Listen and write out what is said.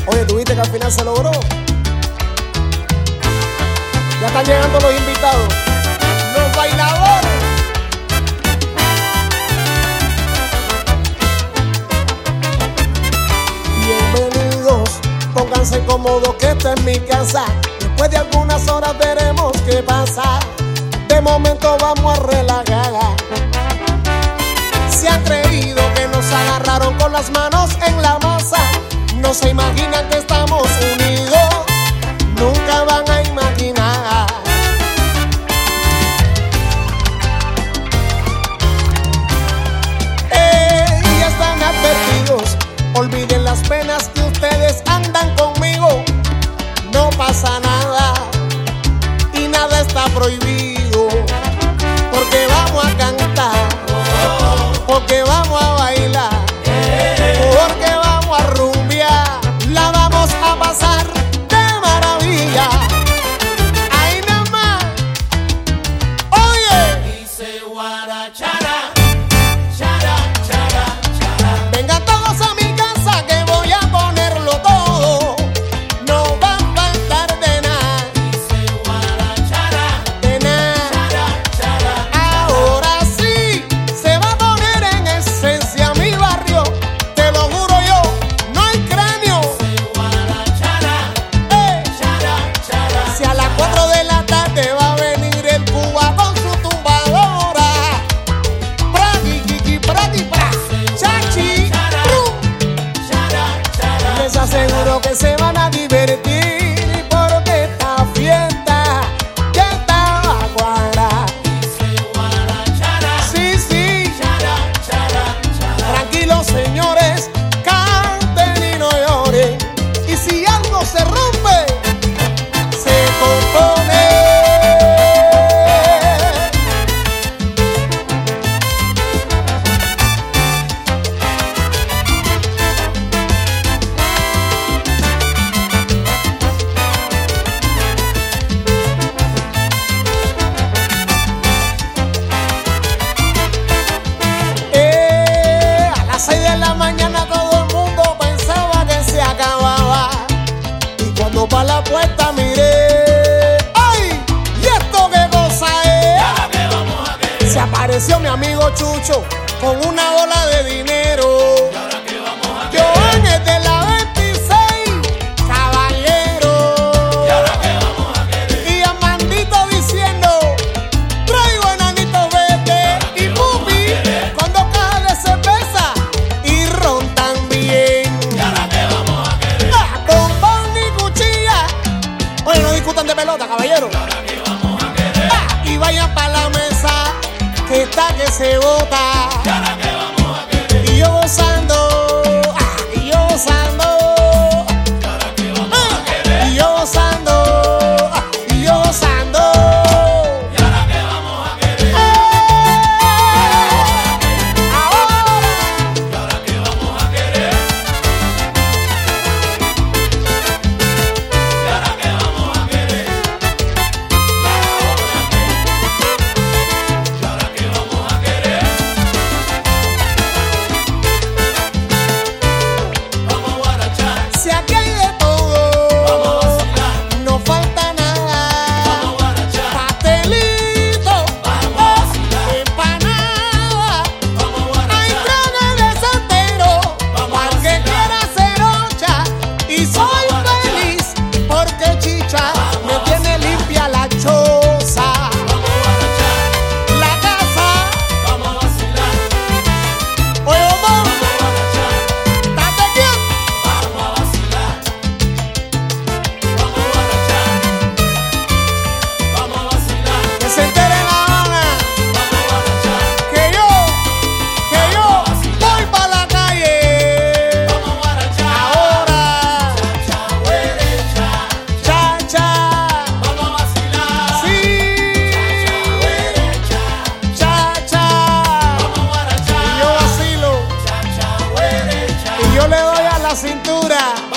Oye, ¿tuviste que al final se logró? Ya están llegando los invitados, los bailadores. Bienvenidos, pónganse cómodos que esta es mi casa. Después de algunas horas veremos qué pasa. De momento vamos a relajar. Se han creído que nos agarraron con las manos en la masa. No se imaginan que estamos unidos, nunca van a imaginar. Ya están advertidos, olviden las penas que ustedes andan conmigo. No pasa nada y nada está prohibido, porque vamos a cantar, porque vamos a bailar, porque vamos a rumbear, la vamos a pasar de maravilla. Ahí nada más. Oye, dice guarachara, chara, chara, chara. vengan todos a mi casa que voy a ponerlo todo. No va a faltar de nada, Dice guarachara, de nada. chara, chara. Ahora sí se va a poner en esencia mi barrio. Te lo juro yo, no hay cráneo. Dice guarachara, chara, chara. Si a las 4 de la tarde va a venir el Cuba con su tumbadora. Prati, kiki, prati, pra. Chachi, tru. Chara, chara. Les aseguro que se van a divertir porque esta fiesta ya está a cuadrar. Dice guarachara, Sí, sí, chara, chara, chara. tranquilos señores, canten y no lloren. Y si algo se rompe, se compone. A las 6 de la mañana todo el mundo pensaba que se acababa. Y cuando pa' la puerta miré, ¡ay! ¿Y esto qué cosa es? ¿Ahora qué vamos a querer? Se apareció mi amigo Chucho con una bola de dinero. ¿Ahora qué vamos a querer? Joan es de la 26, caballero. ¿Ahora qué vamos a querer? Y Amandito diciendo, traigo enanitos verdes y pupi con 2 cajas de cerveza y ron también. ¿Ahora qué vamos a querer? Bombón y cuchilla. Oye, no discutan de pelota, caballero. ¿Ahora qué vamos a querer? Y vayan pa' la mesa, que está que se bota. ¿Ahora qué vamos a querer? Y yo gozando, y yo gozando, ¿Ahora qué vamos a querer? y yo gozando, y yo gozando. ¿Y ahora qué vamos a querer? Ahora. ¿Y ahora qué vamos a querer? ¿Y ahora qué vamos a querer? ¿Y ahora qué vamos a querer? Vamos a guarachar, Si aquí hay de todo, vamos a vacilar, no falta nada. vamos a guarachar, Pastelito, vamos a vacilar, empanada, vamos a hay guarachar, traga de santero, Vamos a al que vacilar. quiera ser ocha. Y soy Vamos a feliz porque chicha Vamos me a tiene vacilar. limpia la choza. vamos a guarachar, La casa, vamos a vacilar, oye, vamos, vamos a guarachar, date quieto. vamos a vacilar, vamos a guarachar, vamos a vacilar, Que se entere La Habana vamos a guarachar, que yo voy pa' la calle. vamos a guarachar, Ahora, cha, huele, cha, cha, cha, vamos a vacilar, sí, cha, huele, cha, cha, cha. vamos a guarachar, Y yo vacilo cha, huele, cha. y yo le doy a la cintura.